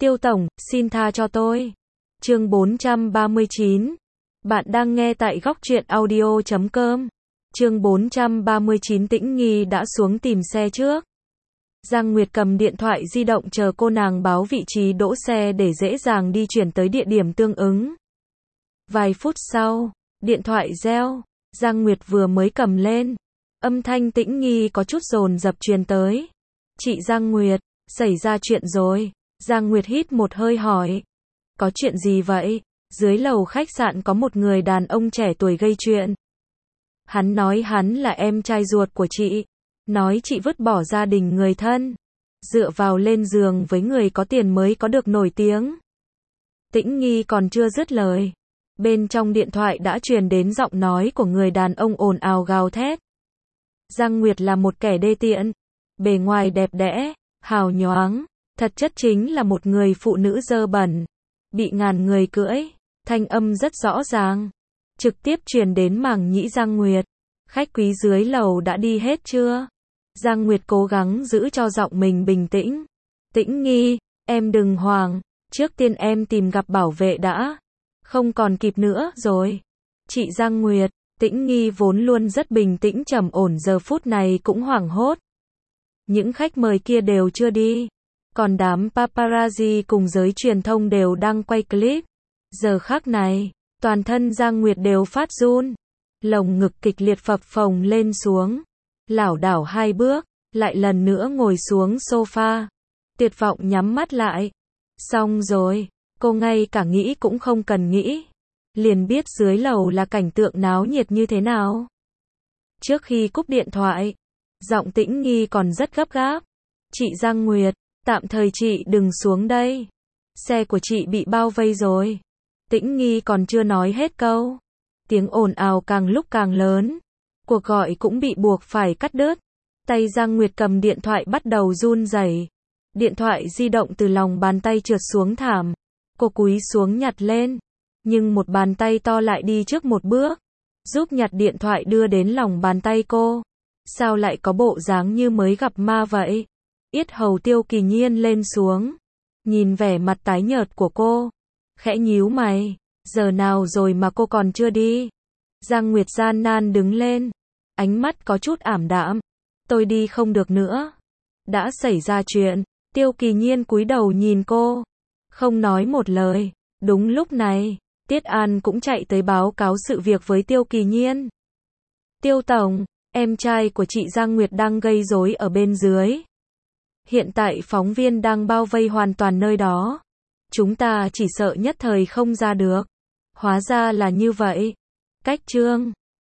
Tiêu tổng, xin tha cho tôi. Chương 439. Bạn đang nghe tại góc truyện audio.com. Chương 439. Tĩnh Nghi đã xuống tìm xe trước. Giang Nguyệt cầm điện thoại di động chờ cô nàng báo vị trí đỗ xe để dễ dàng đi chuyển tới địa điểm tương ứng. Vài phút sau, điện thoại reo. Giang Nguyệt vừa mới cầm lên, âm thanh Tĩnh Nghi có chút dồn dập truyền tới. Chị Giang Nguyệt, xảy ra chuyện rồi. Giang Nguyệt hít một hơi hỏi. Có chuyện gì vậy? Dưới lầu khách sạn có một người đàn ông trẻ tuổi gây chuyện. Hắn nói hắn là em trai ruột của chị. Nói chị vứt bỏ gia đình người thân. Dựa vào lên giường với người có tiền mới có được nổi tiếng. Tĩnh Nghi còn chưa dứt lời. Bên trong điện thoại đã truyền đến giọng nói của người đàn ông ồn ào gào thét. Giang Nguyệt là một kẻ đê tiện. Bề ngoài đẹp đẽ, hào nhoáng. Thật chất chính là một người phụ nữ dơ bẩn. Bị ngàn người cưỡi. Thanh âm rất rõ ràng. Trực tiếp truyền đến màng nhĩ Giang Nguyệt. Khách quý dưới lầu đã đi hết chưa? Giang Nguyệt cố gắng giữ cho giọng mình bình tĩnh. Tĩnh Nghi, em đừng hoảng. Trước tiên em tìm gặp bảo vệ đã. Không còn kịp nữa rồi. Chị Giang Nguyệt, Tĩnh Nghi vốn luôn rất bình tĩnh trầm ổn giờ phút này cũng hoảng hốt. Những khách mời kia đều chưa đi. Còn đám paparazzi cùng giới truyền thông đều đang quay clip. Giờ khắc này, toàn thân Giang Nguyệt đều phát run. Lồng ngực kịch liệt phập phồng lên xuống. Lảo đảo hai bước, lại lần nữa ngồi xuống sofa. Tuyệt vọng nhắm mắt lại. Xong rồi, cô ngay cả nghĩ cũng không cần nghĩ. Liền biết dưới lầu là cảnh tượng náo nhiệt như thế nào. Trước khi cúp điện thoại, giọng Tĩnh Nghi còn rất gấp gáp. Chị Giang Nguyệt, tạm thời chị đừng xuống đây. Xe của chị bị bao vây rồi. Tĩnh Nghi còn chưa nói hết câu. Tiếng ồn ào càng lúc càng lớn. Cuộc gọi cũng bị buộc phải cắt đứt. Tay Giang Nguyệt cầm điện thoại bắt đầu run rẩy. Điện thoại di động từ lòng bàn tay trượt xuống thảm. Cô cúi xuống nhặt lên. Nhưng một bàn tay to lại đi trước một bước. Giúp nhặt điện thoại đưa đến lòng bàn tay cô. Sao lại có bộ dáng như mới gặp ma vậy? Yết hầu Tiêu Kỳ Nhiên lên xuống. Nhìn vẻ mặt tái nhợt của cô. Khẽ nhíu mày. Giờ nào rồi mà cô còn chưa đi? Giang Nguyệt gian nan đứng lên. Ánh mắt có chút ảm đạm. Tôi đi không được nữa. Đã xảy ra chuyện. Tiêu Kỳ Nhiên cúi đầu nhìn cô. Không nói một lời. Đúng lúc này, Tiết An cũng chạy tới báo cáo sự việc với Tiêu Kỳ Nhiên. Tiêu tổng, em trai của chị Giang Nguyệt đang gây rối ở bên dưới. Hiện tại phóng viên đang bao vây hoàn toàn nơi đó. Chúng ta chỉ sợ nhất thời không ra được. Hóa ra là như vậy. Cách chương